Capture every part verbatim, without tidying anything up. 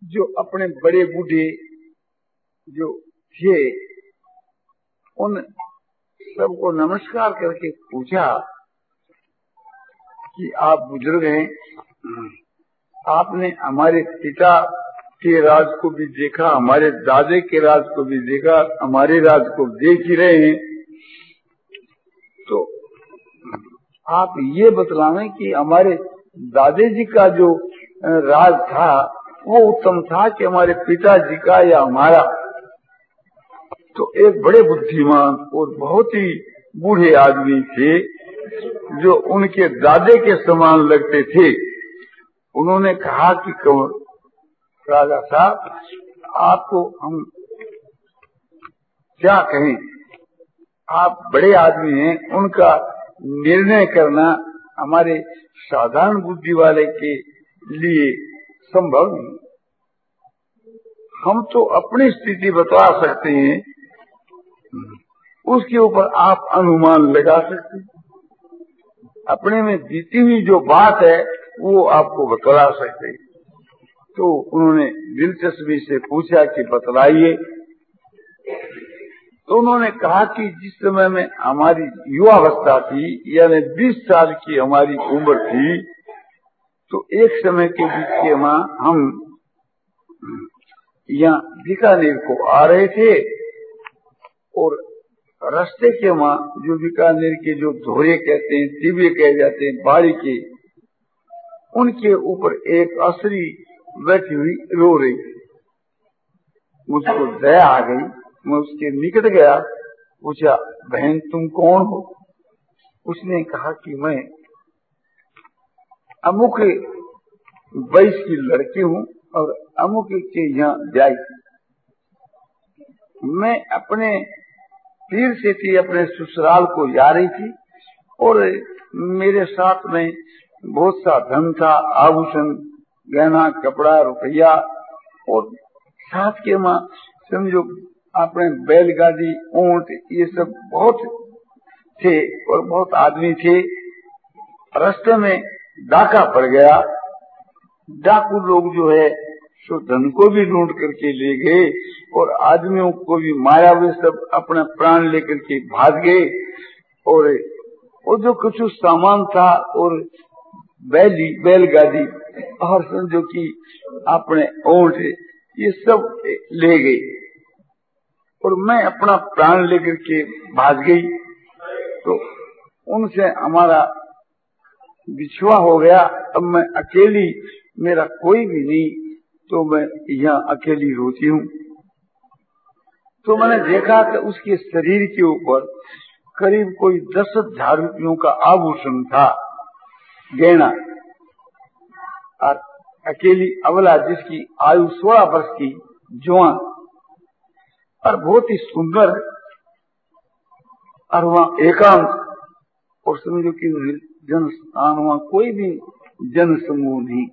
जो अपने बड़े बूढ़े जो थे उन सबको नमस्कार करके पूछा कि आप बुजुर्ग हैं, आपने हमारे पिता के राज को भी देखा, हमारे दादे के राज को भी देखा, हमारे राज को देख ही रहे हैं, तो आप ये बतलावें कि हमारे दादे जी का जो राज था वो उत्तम था कि हमारे पिताजी का या हमारा। तो एक बड़े बुद्धिमान और बहुत ही बूढ़े आदमी थे जो उनके दादे के समान लगते थे। उन्होंने कहा कि राजा साहब, आपको हम क्या कहें, आप बड़े आदमी हैं, उनका निर्णय करना हमारे साधारण बुद्धि वाले के लिए संभव नहीं। हम तो अपनी स्थिति बता सकते हैं, उसके ऊपर आप अनुमान लगा सकते हैं। अपने में बीती हुई जो बात है वो आपको बतला सकते हैं। तो उन्होंने दिलचस्पी से पूछा कि बतलाइए। तो उन्होंने कहा कि जिस समय में हमारी युवावस्था थी, यानी बीस साल की हमारी उम्र थी, तो एक समय के बीच के वहाँ हम यहाँ बीकानेर को आ रहे थे और रास्ते के वहाँ जो बीकानेर के जो धोरे कहते हैं, दिव्य कहे जाते हैं, बाड़ी के, उनके ऊपर एक असरी बैठी हुई रो रही। मुझको दया आ गई, मैं उसके निकट गया, पूछा, बहन तुम कौन हो? उसने कहा कि मैं अमुक वैश्य की लड़की हूँ और अमुक के यहाँ जाई। मैं अपने पीर से थी, अपने ससुराल को जा रही थी और मेरे साथ में बहुत सा धन था, आभूषण, गहना, कपड़ा, रुपया, और साथ के माँ समझो अपने बैलगाड़ी, ऊंट, ये सब बहुत थे और बहुत आदमी थे। रास्ते में डाका पड़ गया। डाकू लोग जो है सो धन को भी लूट करके ले गए और आदमियों को भी मारा, वे सब अपना प्राण लेकर के भाग गए। और वो जो कुछ सामान था और बैली, बैलगाड़ी और समझो कि अपने ऊंट, ये सब ले गए और मैं अपना प्राण लेकर के भाग गई। तो उनसे हमारा बिछुआ हो गया। अब मैं अकेली, मेरा कोई भी नहीं, तो मैं यहाँ अकेली रोती हूँ। तो मैंने देखा कि उसके शरीर के ऊपर करीब कोई दस हजार रुपयों का आभूषण था, गहना, और अकेली अबला जिसकी आयु सोलह वर्ष की, जवान और बहुत ही सुंदर, और वहाँ एकांत, और समझो कि जन स्थान, वहाँ कोई भी जन समूह नहीं।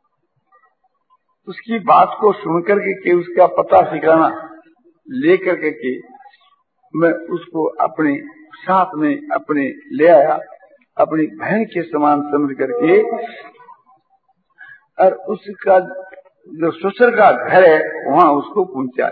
उसकी बात को सुनकर के, के उसका पता ठिकाना लेकर के, के मैं उसको अपने साथ में अपने ले आया, अपनी बहन के समान समझ करके, और उसका जो ससुर का घर है वहाँ उसको पहुंचा।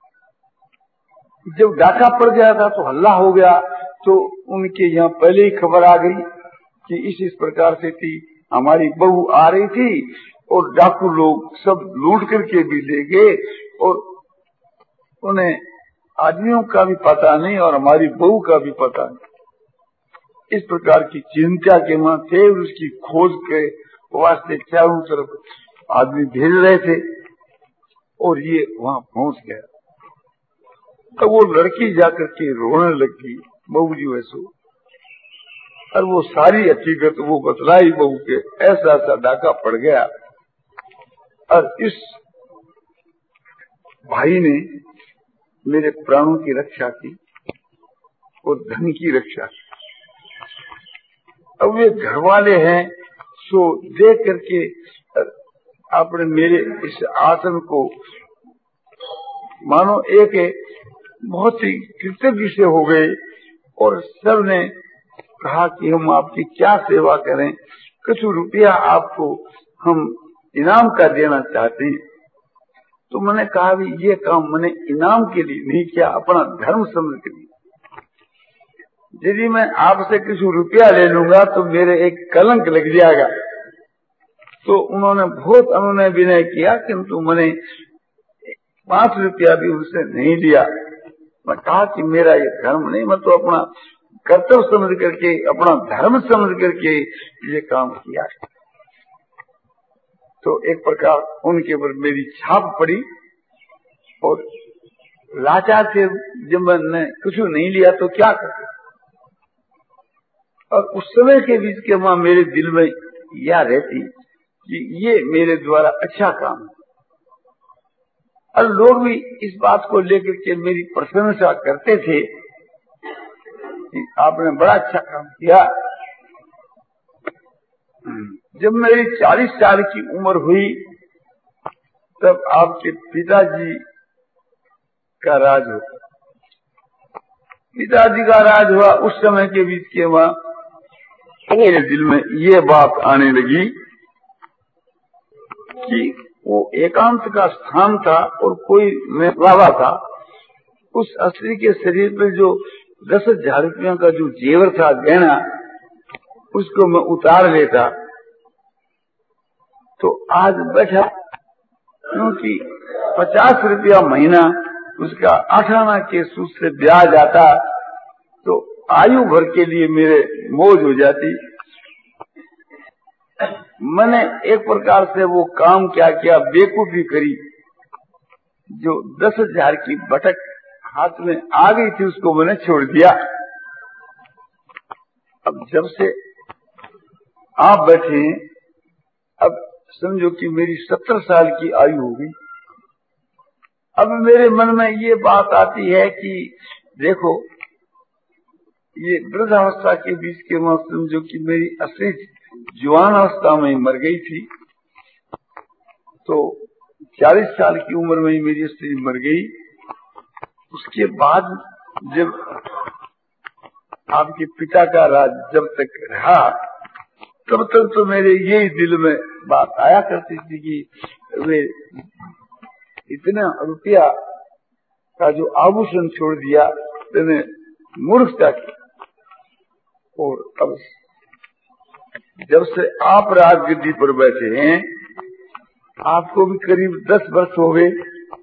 जब डाका पड़ गया था तो हल्ला हो गया, तो उनके यहाँ पहले ही खबर आ गई कि इस इस प्रकार से थी, हमारी बहू आ रही थी और डाकू लोग सब लूट करके भी ले गए और उन्हें आदमियों का भी पता नहीं और हमारी बहू का भी पता नहीं। इस प्रकार की चिंता के वहां थे और उसकी खोज के वास्ते चारों तरफ आदमी भेज रहे थे और ये वहां पहुंच गया। तो वो लड़की जाकर के रोने लगी, बहू जी वैसो, और वो सारी हकीकत वो बतलाई बहू के, ऐसा ऐसा डाका पड़ गया। और इस भाई ने मेरे प्राणों की रक्षा की और धन की रक्षा की। अब वे घर वाले हैं, सो देख करके आपने मेरे इस आसन को मानो एक बहुत ही कृतज्ञ से हो गए और सब ने कहा कि हम आपकी क्या सेवा करें, कुछ रुपया आपको हम इनाम का देना चाहते हैं। तो मैंने कहा भी ये काम मैंने इनाम के लिए नहीं किया, अपना धर्म समझ के लिए। यदि मैं आपसे कुछ रुपया ले लूंगा तो मेरे एक कलंक लग जाएगा। तो उन्होंने बहुत अनुनय विनय किया, किंतु मैंने पांच रुपया भी उनसे नहीं लिया। मैं कहा कि मेरा ये धर्म नहीं, मैं तो अपना कर्तव्य समझ करके, अपना धर्म समझ करके ये काम किया है। तो एक प्रकार उनके ऊपर मेरी छाप पड़ी और लाचार से जब मैंने कुछ नहीं लिया तो क्या कर। और उस समय के बीच के मां मेरे दिल में यह रहती कि ये मेरे द्वारा अच्छा काम है, और लोग भी इस बात को लेकर के मेरी प्रशंसा करते थे कि आपने बड़ा अच्छा काम किया। जब मेरी चालीस साल की उम्र हुई तब आपके पिताजी का राज हुआ। पिताजी का राज हुआ उस समय के बीच के वहां मेरे दिल में ये बात आने लगी कि वो एकांत का स्थान था और कोई मेहराबा था। उस स्त्री के शरीर पर जो दस हजार रुपयों का जो जेवर था, गहना, उसको मैं उतार लेता तो आज बैठा, क्योंकि पचास रुपया महीना उसका आठ आना के सूद से ब्याज आता तो आयु भर के लिए मेरे मौज हो जाती। मैंने एक प्रकार से वो काम क्या किया, बेवकूफी करी। जो दस हजार की बटक हाथ में आ गई थी उसको मैंने छोड़ दिया। अब जब से आप बैठे, अब समझो कि मेरी सत्तर साल की आयु होगी। अब मेरे मन में ये बात आती है कि देखो, ये वृद्धावस्था के बीच के मैं समझो कि मेरी असली जवान अवस्था में मर गई थी, तो चालीस साल की उम्र में ही मेरी स्त्री मर गई। उसके बाद जब आपके पिता का राज जब तक रहा तब तक तो मेरे यही दिल में बात आया करती थी कि वे इतना रुपया का जो आभूषण छोड़ दिया मैंने मूर्खता की। और अब जब से आप राजगद्दी पर बैठे हैं, आपको भी करीब दस वर्ष हो गए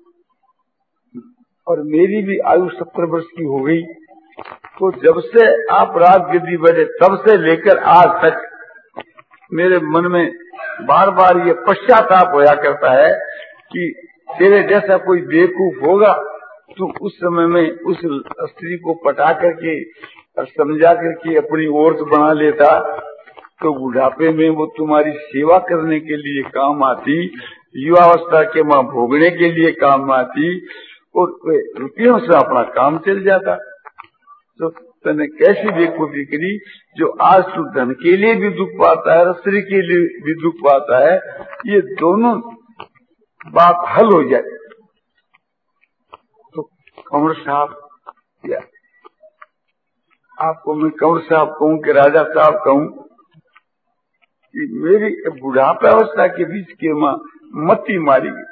और मेरी भी आयु सत्तर वर्ष की हो गई। तो जब से आप राजगद्दी बैठे तब से लेकर आज तक मेरे मन में बार बार ये पश्चाताप होया करता है कि तेरे जैसा कोई बेवकूफ होगा, तू उस समय में उस स्त्री को पटा करके और समझा करके अपनी औरत बना लेता तो बुढ़ापे में वो तुम्हारी सेवा करने के लिए काम आती, युवावस्था के मां भोगने के लिए काम आती और रुपयों से अपना काम चल जाता। तो तने कैसी बेवकूफी करी जो आज तू धन के लिए भी दुख पाता है, स्त्री के लिए भी दुख पाता है। ये दोनों बात हल हो जाए तो कंवर साहब, या आपको मैं कंवर साहब कहूं कि राजा साहब कहूं कि मेरी बुढ़ापा अवस्था के बीच के मां मत्ती मारी गई।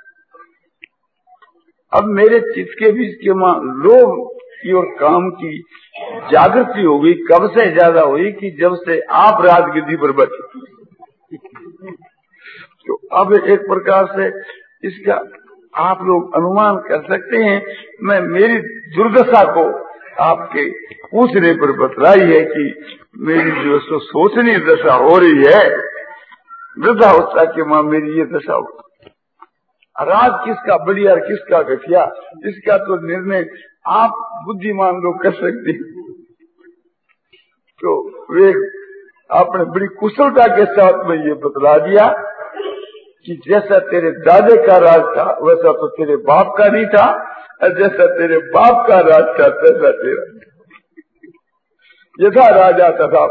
अब मेरे चित्त के बीच के मां लोभ की और काम की जागृति हो गई। कब से ज्यादा हुई कि जब से आप राजगद्दी पर बैठे। तो अब एक प्रकार से इसका आप लोग अनुमान कर सकते हैं। मैं मेरी दुर्दशा को आपके पूछने पर बतलाई है कि मेरी जो सो सोचनी दशा हो रही है, वृद्धावस्था के मां मेरी ये दशा हो। राज किसका बढ़िया और किसका घटिया, इसका तो निर्णय आप बुद्धिमान लोग कर सकते हैं। तो वे आपने बड़ी कुशलता के साथ में ये बतला दिया कि जैसा तेरे दादे का राज था वैसा तो तेरे बाप का नहीं था, और जैसा तेरे बाप का राज था तैसा तेरा। यथा राजा तथा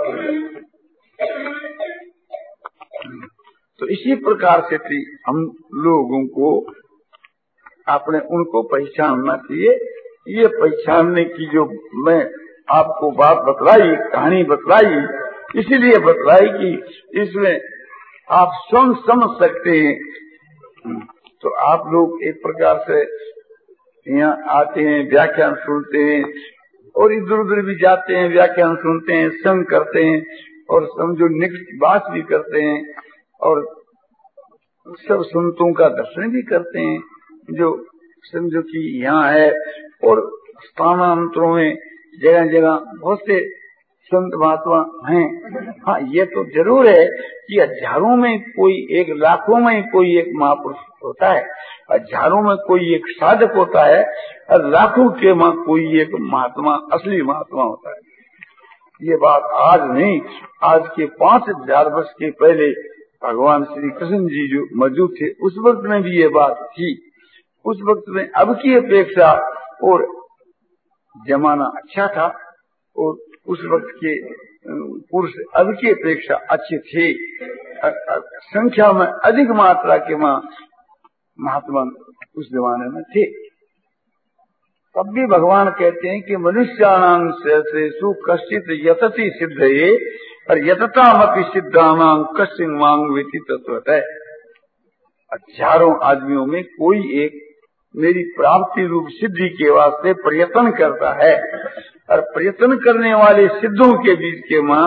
तो इसी प्रकार से थी हम लोगों को आपने उनको पहचानना चाहिए। ये पहचानने की जो मैं आपको बात बतलाई, कहानी बतलाई, इसीलिए बतलाई कि इसमें आप स्वयं समझ सकते हैं तो आप लोग एक प्रकार से यहाँ आते हैं, व्याख्यान सुनते हैं और इधर उधर भी जाते हैं, व्याख्यान सुनते हैं, संग करते हैं और समझो निकट बात भी करते हैं और सब संतों का दर्शन भी करते हैं जो समझो कि यहाँ है। और स्थानांतरों में जगह जगह बहुत से संत महात्मा हैं। हाँ, ये तो जरूर है कि हजारों में कोई एक, लाखों में कोई एक महापुरुष होता है, हजारों में कोई एक साधक होता है और लाखों के मां कोई एक महात्मा, असली महात्मा होता है। ये बात आज नहीं, आज के पांच हजार वर्ष के पहले भगवान श्री कृष्ण जी जो मौजूद थे उस वक्त में भी ये बात थी। उस वक्त में अब की अपेक्षा और जमाना अच्छा था और उस वक्त के पुरुष अब की अपेक्षा अच्छे थे, संख्या में अधिक मात्रा के मां महात्मा उस जमाने में थे। तब भी भगवान कहते हैं कि मनुष्याणां सहस्रेषु कश्चित् यतति सिद्धये और यततामपि सिद्धानां कश्चिन् मां वेति तत्वतः। हजारों आदमियों में कोई एक मेरी प्राप्ति रूप सिद्धि के वास्ते प्रयत्न करता है और प्रयत्न करने वाले सिद्धों के बीच के मां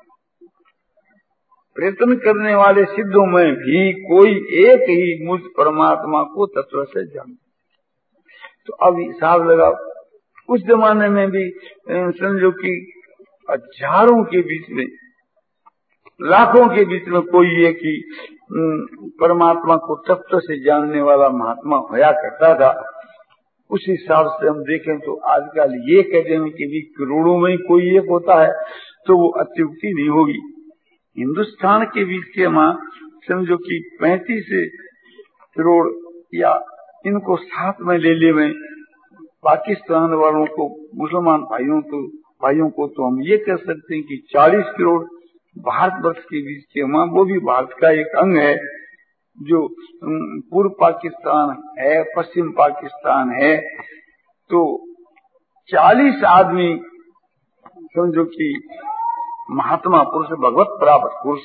प्रयत्न करने वाले सिद्धों में भी कोई एक ही मुझ परमात्मा को तत्व से जानता। तो अब हिसाब लगाओ, उस जमाने में भी समझो कि हजारों के बीच में, लाखों के बीच में कोई एक ही परमात्मा को तत्व से जानने वाला महात्मा होया करता था। उस हिसाब से हम देखें तो आजकल ये कह दें कि भी करोड़ों में कोई एक होता है तो वो अत्युक्ति नहीं होगी। हिंदुस्तान के बीच के मां समझो कि पैंतीस करोड़ या इनको साथ में ले ले में पाकिस्तान वालों को, मुसलमान भाइयों को भाइयों को तो हम ये कह सकते हैं कि चालीस करोड़ भारतवर्ष के बीच के मां, वो भी भारत का एक अंग है जो पूर्व पाकिस्तान है, पश्चिम पाकिस्तान है। तो चालीस आदमी समझो कि महात्मा पुरुष, भगवत प्राप्त पुरुष,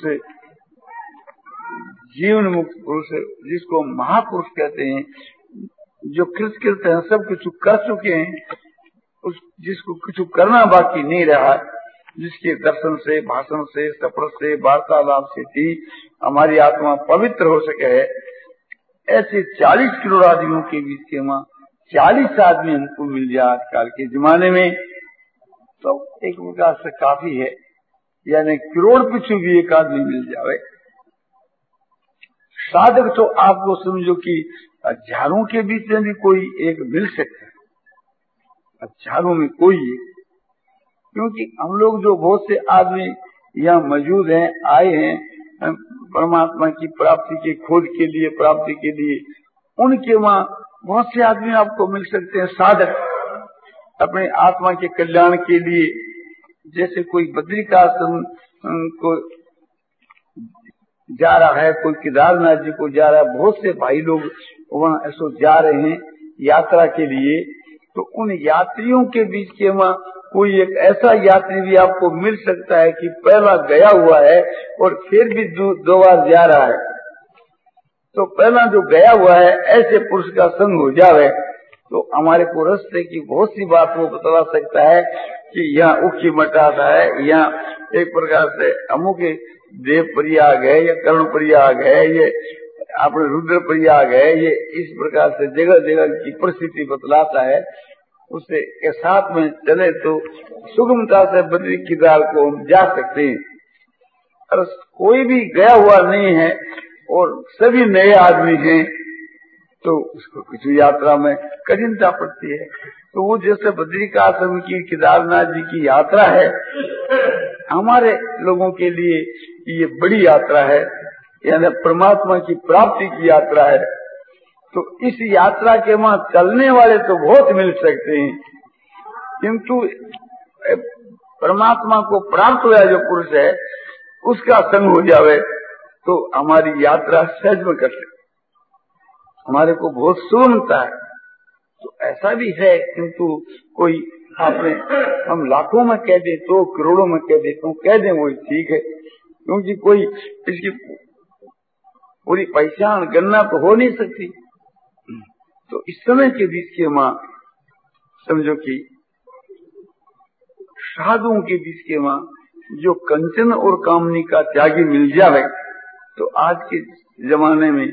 जीवन मुक्त पुरुष, जिसको महापुरुष कहते हैं, जो कृतकृत हैं, सब कुछ कर चुके हैं, उस जिसको कुछ करना बाकी नहीं रहा, जिसके दर्शन से, भाषण से, सफर से, वार्तालाप से भी हमारी आत्मा पवित्र हो सके है, ऐसे चालीस करोड़ आदमियों के बीच के मां चालीस आदमी हमको मिल जाए आजकल के जमाने में तो एक प्रकार से काफी है। यानी करोड़ पीछे भी एक आदमी मिल जाए। साधक तो आपको समझो कि हजारों के बीच में भी कोई एक मिल सकता है, हजारों में कोई एक, क्योंकि हम लोग जो बहुत से आदमी यहाँ मौजूद हैं, आए हैं परमात्मा की प्राप्ति के खोज के लिए, प्राप्ति के लिए, उनके वहाँ बहुत से आदमी आपको मिल सकते हैं साधक अपने आत्मा के कल्याण के लिए। जैसे कोई बद्रिकाश्रम को जा रहा है, कोई केदारनाथ जी को जा रहा है, बहुत से भाई लोग वहाँ ऐसो जा रहे हैं यात्रा के लिए। तो उन यात्रियों के बीच के वहाँ कोई एक ऐसा यात्री भी आपको मिल सकता है कि पहला गया हुआ है और फिर भी दो, दो बार जा रहा है। तो पहला जो गया हुआ है ऐसे पुरुष का संग हो जावे तो हमारे को रास्ते की बहुत सी बात वो बता सकता है कि यहाँ उखी मटाता है, यहाँ एक प्रकार से अमुक देव प्रयाग है या कर्ण प्रयाग है, ये अपने रुद्र प्रयाग है, ये इस प्रकार से जगह जगह की परिस्थिति बतलाता है। उससे के साथ में चले तो सुगमता से बद्री केदार को हम जा सकते हैं। और कोई भी गया हुआ नहीं है और सभी नए आदमी हैं तो उसको कुछ यात्रा में कठिनता पड़ती है। तो वो जैसे बद्रिकाश्रम की, केदारनाथ जी की यात्रा है, हमारे लोगों के लिए ये बड़ी यात्रा है, यानी परमात्मा की प्राप्ति की यात्रा है। तो इस यात्रा के वहां चलने वाले तो बहुत मिल सकते हैं, किंतु परमात्मा को प्राप्त हुआ जो पुरुष है उसका संग हो जावे तो हमारी यात्रा सहज में कर सकते, हमारे को बहुत सुगमता है। तो ऐसा भी है, किंतु कोई आपने हम लाखों में कह दे तो, करोड़ों में कह दे तो कह दें वो ठीक है, क्योंकि कोई इसकी पूरी पहचान गणना तो हो नहीं सकती। तो इस समय के बीच के माँ समझो कि साधुओं के बीच के माँ जो कंचन और कामनी का त्यागी मिल जावे तो आज के जमाने में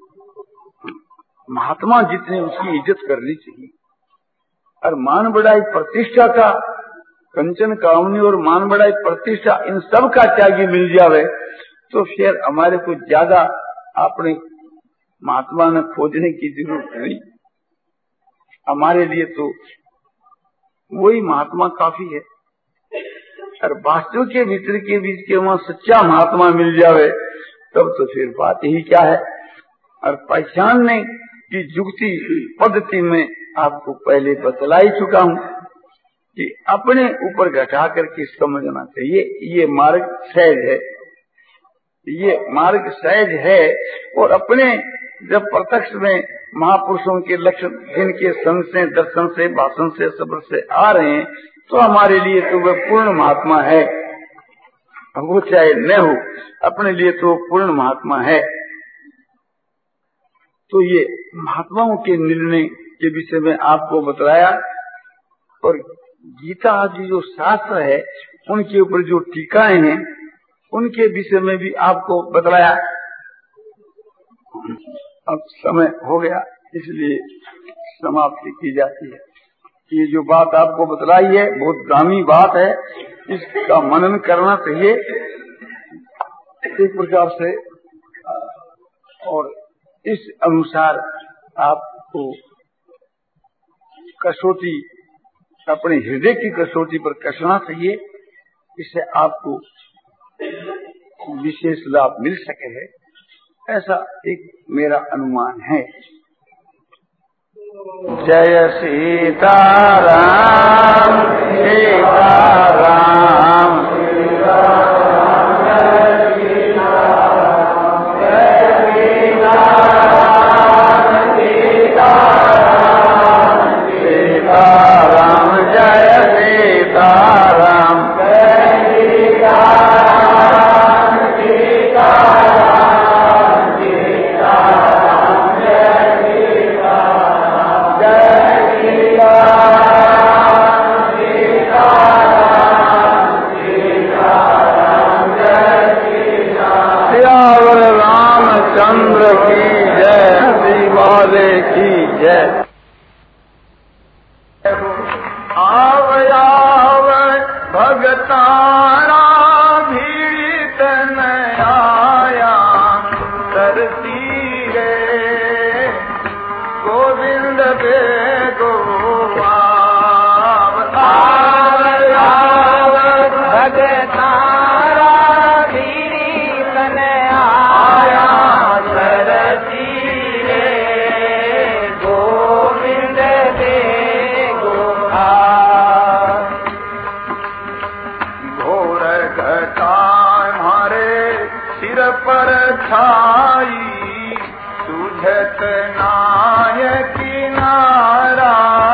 महात्मा जितने उसकी इज्जत करनी चाहिए। और मान बढ़ाई प्रतिष्ठा का, कंचन कामनी और मान बढ़ाई प्रतिष्ठा इन सब का त्यागी मिल जावे तो फिर हमारे को ज्यादा अपने महात्मा ने खोजने की जरूरत नहीं। हमारे लिए तो वही महात्मा काफी है। और वास्तव के भीतर के बीच के वहां सच्चा महात्मा मिल जावे तब तो फिर बात ही क्या है। और पहचानने की जुक्ति पद्धति में आपको पहले बतला ही चुका हूं कि अपने ऊपर घटा करके समझना चाहिए। ये मार्ग सहज है, ये मार्ग सहज है। और अपने जब प्रत्यक्ष में महापुरुषों के लक्षण जिनके संग से, दर्शन से, भाषण से, शब्द से आ रहे हैं तो हमारे लिए तो वह पूर्ण महात्मा है। वो चाहे न हो, अपने लिए तो पूर्ण महात्मा है। तो ये महात्माओं के निर्णय के विषय में आपको बतलाया। और गीता आदि जो शास्त्र है उनके ऊपर जो टीकाएं हैं उनके विषय में भी आपको बतलाया। अब समय हो गया इसलिए समाप्ति की जाती है। ये जो बात आपको बतलाई है बहुत दामी बात है, इसका मनन करना चाहिए एक प्रकार से। और इस अनुसार आपको कसौटी, अपने हृदय की कसौटी पर कसना चाहिए। इससे आपको विशेष लाभ मिल सके है, ऐसा एक मेरा अनुमान है। जय सीताराम सीताराम चंद्र की जय, शिवाले की जय। आव आव भगतारा भीत न आया तरती रे गोविंद बे गोवा। आव आव भगतारा भीत न आया पर छाई सुझत नाय किनारा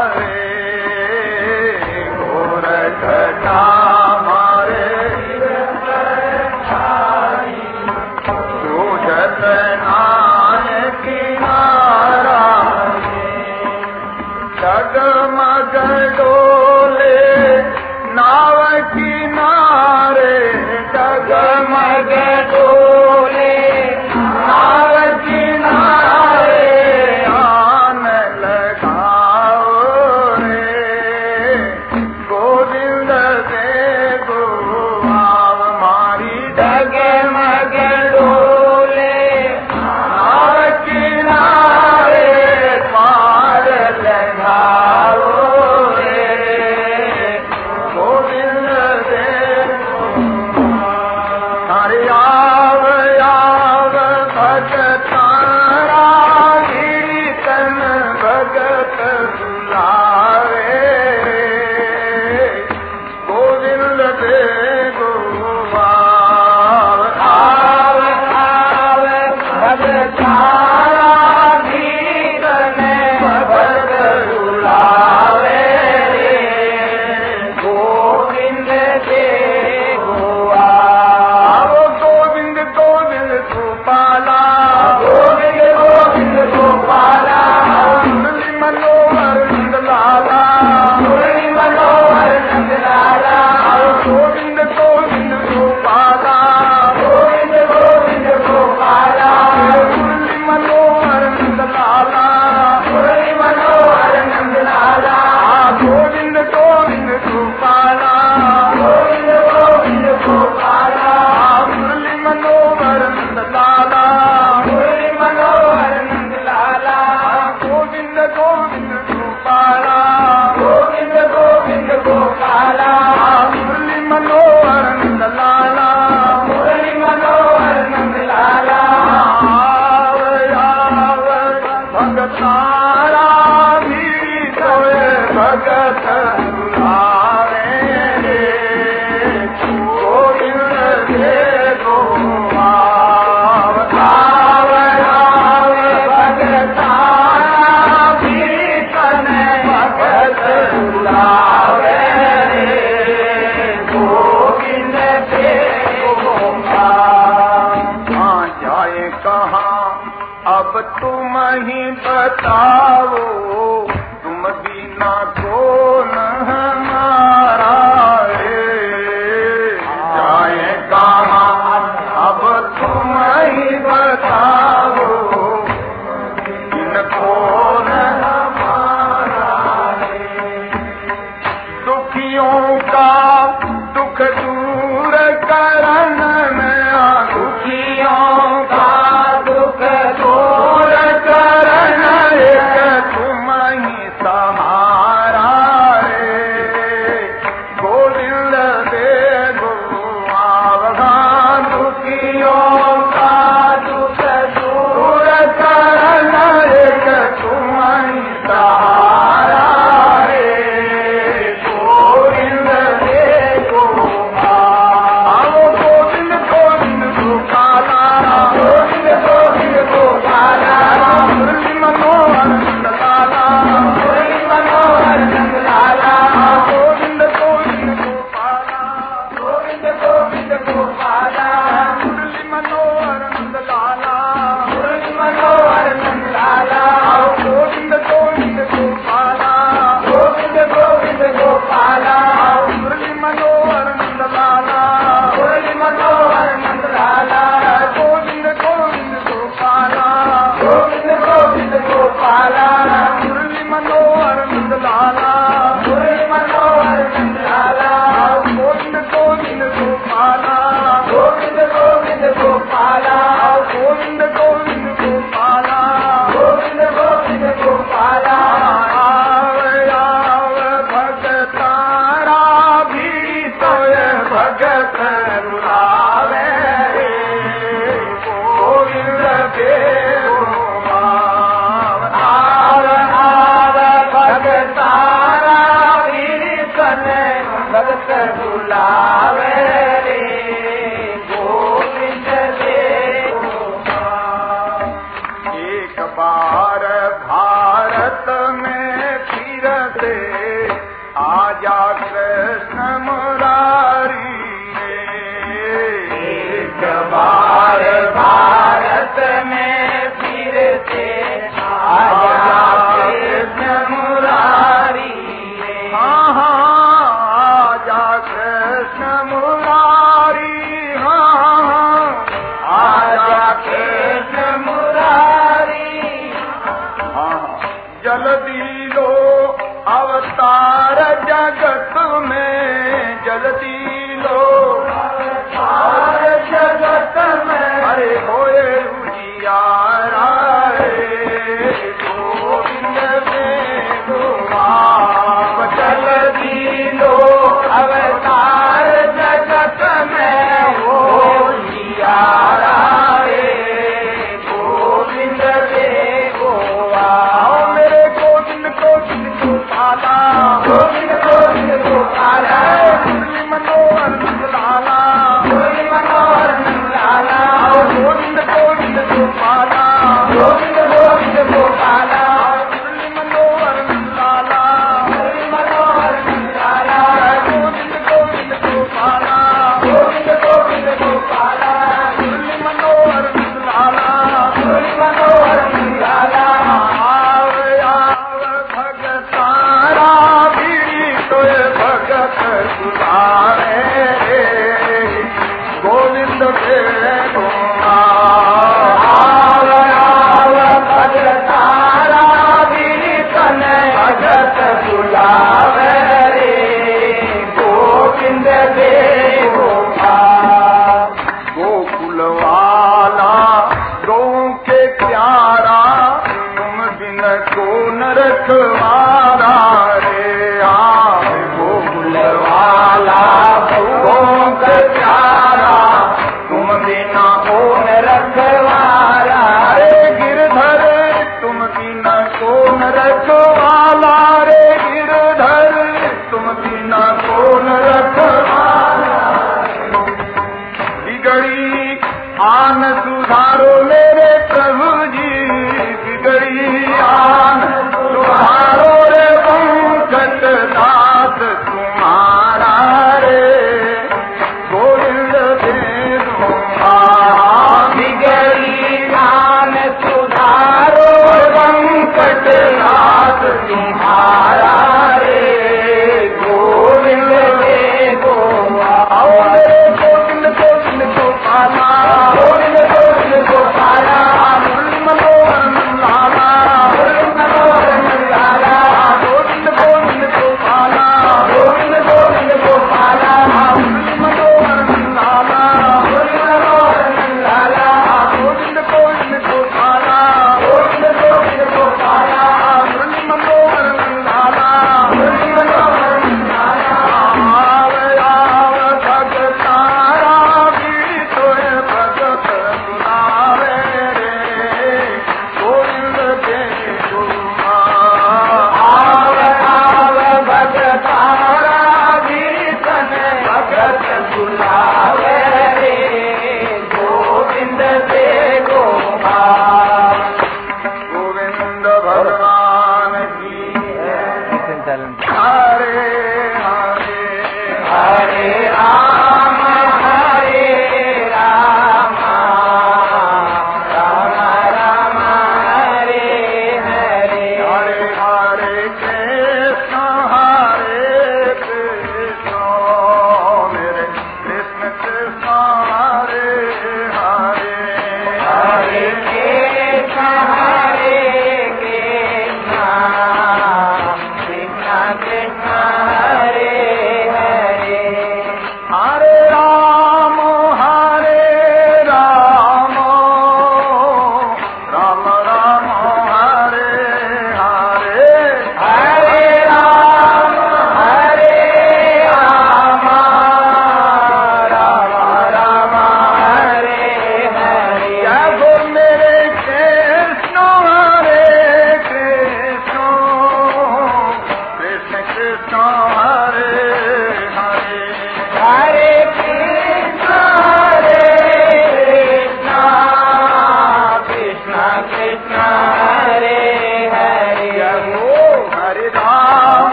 रे। घोर घटा मारे छाई सुझत नाय किनारा जगमग डोले नाव किनारे जगमग डोले नाव किनारे तारा भी सोए भगत बुलावे रे गोविंद दे गो आव आव भगत तारा भी तने भगत बुलावे रे गोविंद दे गो हाँ जाए कहाँ अब तुम ही बताओ तुम बिना कौन हमारा रे जाए कहाँ अब तुम ही बताओ बिन कौन हमारा रे दुखियों का दुख दूर करन में दुखियों का दुख दूर करन एक तुम ही सहारा रे गोविंद दे गो आवगान दुखियों का दुख दूर करन एक तुम ही सहारा रे गोविंद दे गो आओ गोविंद गोविंद गोपाला गोविंद गोविंद गोपाला मुरली मनोहर नंदलाला मुरली मनोहर नंदलाला गोविंद गोविंद गोपाला गोविंद गोविंद गोपाला मुरली मनोहर नंदलाला मुरली मनोहर नंदलाला गोविंद गोविंद गोपाला गोविंद गोविंद गोपाला मुरली मनोहर नंदलाला मुरली मनोहर नंदलाला गोविंद गोविंद गोपाला गोविंद गोविंद गोपाला मुरली मनोहर नंदलाला मुरली मनोहर नंदलाला गोविंद गोविंद गोपाला गोविंद गोविंद गोपाला गोविंद गोविंद गोपाला गोविंद गोविंद गोपाला आव आव भगत तारा भी सोए भगत बुलावे रे गोविंद देव आव आव भगत तारा भी तने भगत बुलावे रे गोविंद देव एक बार भारत में फिर से आजा कृष्ण मुरारी रे एक बार भारत में फिर से आजा कृष्ण मुरारी रे हाँ हाँ आजा कृष्ण मुरारी हाँ हाँ आजा कृष्ण मुरारी हाँ जल्दी लो अवतार जगत में जल्दी लो अवतार जगत में अरे होए उजियारा रे गोविंद में गोवाब जल्दी लो अवतार जगत में हो उजियारा रे गोविंद में गोवा मेरे गोविंद गोविंद गोपाला गोविंद गोविंद गोपाला मुरली मनोहर नंदलाला मुरली मनोहर नंदलाला गोविंद गोविंद गोपाला गोविंद गोविंद गोपाला मुरली मनोहर नंदलाला मुरली मनोहर नंदलाला गोविंद गोविंद गोपाला गोविंद गोविंद गोपाला मुरली मनोहर नंदलाला मुरली मनोहर नंदलाला आव आव भगत तारा भी सोए भगत बुलावे रे गोविंद के गो आव आव भगत तारा भी तने भगत बुलावे रे गोविंद दे गो गोकुल वाला गौ के प्यारा तुम बिन कौन रखवारा रे आप गोकुल वाला गौ के प्यारा तुम बिना कौन रखवारा रे गिरधर तुम बिना रखवाला रे गिरधर तुम बिना कौन रखवाला। बिगड़ी आन सुधारो मेरे प्रभु जी, बिगड़ी आन सुधारो रे पंकज दास तुम्हारा रे गोविंद दे दूंगा। बिगड़ी आन सुधारो पंकज दास तुम्हारा